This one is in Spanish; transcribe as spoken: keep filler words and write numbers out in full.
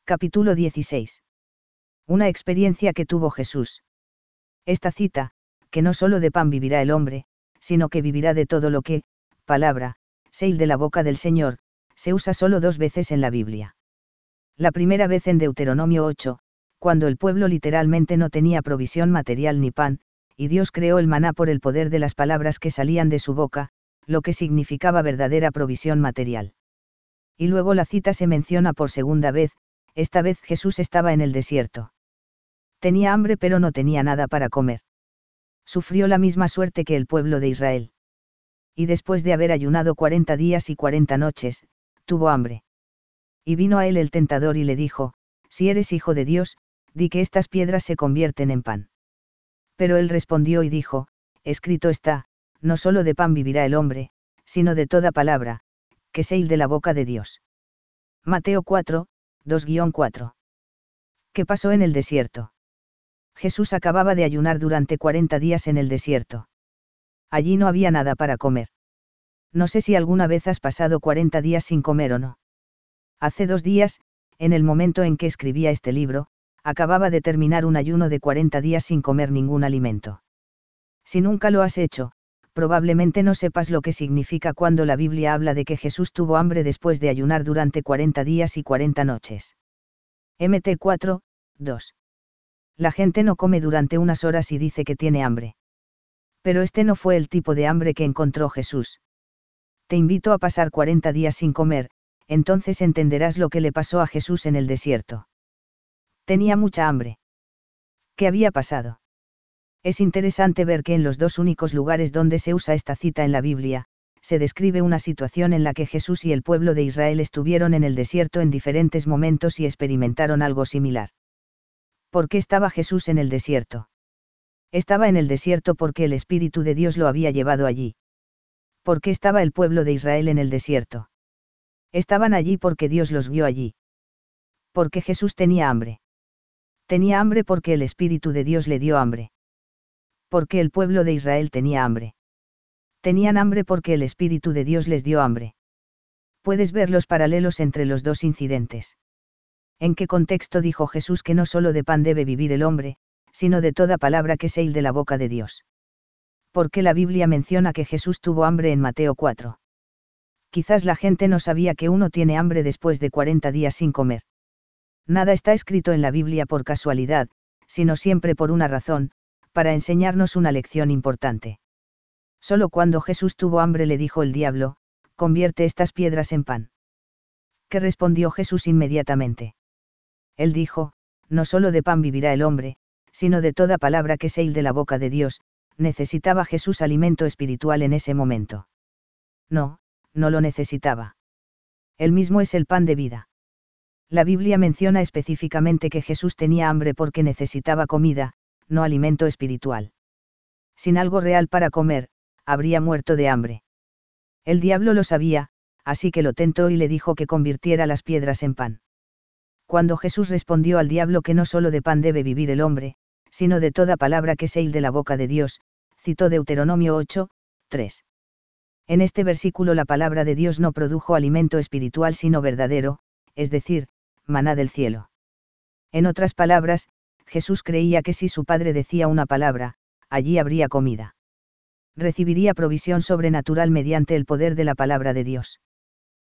Capítulo dieciséis. Una experiencia que tuvo Jesús. Esta cita, que no solo de pan vivirá el hombre, sino que vivirá de todo lo que, palabra, sale de la boca del Señor, se usa solo dos veces en la Biblia. La primera vez en Deuteronomio ocho, cuando el pueblo literalmente no tenía provisión material ni pan, y Dios creó el maná por el poder de las palabras que salían de su boca, lo que significaba verdadera provisión material. Y luego la cita se menciona por segunda vez, esta vez Jesús estaba en el desierto. Tenía hambre pero no tenía nada para comer. Sufrió la misma suerte que el pueblo de Israel. Y después de haber ayunado cuarenta días y cuarenta noches, tuvo hambre. Y vino a él el tentador y le dijo, si eres hijo de Dios, di que estas piedras se convierten en pan. Pero él respondió y dijo, escrito está, no solo de pan vivirá el hombre, sino de toda palabra, que sale de la boca de Dios. Mateo cuatro, dos a cuatro. ¿Qué pasó en el desierto? Jesús acababa de ayunar durante cuarenta días en el desierto. Allí no había nada para comer. No sé si alguna vez has pasado cuarenta días sin comer o no. Hace dos días, en el momento en que escribía este libro, acababa de terminar un ayuno de cuarenta días sin comer ningún alimento. Si nunca lo has hecho, probablemente no sepas lo que significa cuando la Biblia habla de que Jesús tuvo hambre después de ayunar durante cuarenta días y cuarenta noches. Mateo cuatro, dos. La gente no come durante unas horas y dice que tiene hambre. Pero este no fue el tipo de hambre que encontró Jesús. Te invito a pasar cuarenta días sin comer, entonces entenderás lo que le pasó a Jesús en el desierto. Tenía mucha hambre. ¿Qué había pasado? Es interesante ver que en los dos únicos lugares donde se usa esta cita en la Biblia, se describe una situación en la que Jesús y el pueblo de Israel estuvieron en el desierto en diferentes momentos y experimentaron algo similar. ¿Por qué estaba Jesús en el desierto? Estaba en el desierto porque el Espíritu de Dios lo había llevado allí. ¿Por qué estaba el pueblo de Israel en el desierto? Estaban allí porque Dios los guió allí. Porque Jesús tenía hambre. Tenía hambre porque el Espíritu de Dios le dio hambre. Porque el pueblo de Israel tenía hambre. Tenían hambre porque el Espíritu de Dios les dio hambre. Puedes ver los paralelos entre los dos incidentes. ¿En qué contexto dijo Jesús que no solo de pan debe vivir el hombre, sino de toda palabra que sale de la boca de Dios? ¿Por qué la Biblia menciona que Jesús tuvo hambre en Mateo cuatro? Quizás la gente no sabía que uno tiene hambre después de cuarenta días sin comer. Nada está escrito en la Biblia por casualidad, sino siempre por una razón, para enseñarnos una lección importante. Solo cuando Jesús tuvo hambre le dijo el diablo, convierte estas piedras en pan. ¿Qué respondió Jesús inmediatamente? Él dijo, no solo de pan vivirá el hombre, sino de toda palabra que sale de la boca de Dios. ¿Necesitaba Jesús alimento espiritual en ese momento? No, no lo necesitaba. Él mismo es el pan de vida. La Biblia menciona específicamente que Jesús tenía hambre porque necesitaba comida, no alimento espiritual. Sin algo real para comer, habría muerto de hambre. El diablo lo sabía, así que lo tentó y le dijo que convirtiera las piedras en pan. Cuando Jesús respondió al diablo que no solo de pan debe vivir el hombre, sino de toda palabra que sale de la boca de Dios, citó Deuteronomio ocho, tres. En este versículo la palabra de Dios no produjo alimento espiritual sino verdadero, es decir, maná del cielo. En otras palabras, Jesús creía que si su Padre decía una palabra, allí habría comida. Recibiría provisión sobrenatural mediante el poder de la palabra de Dios.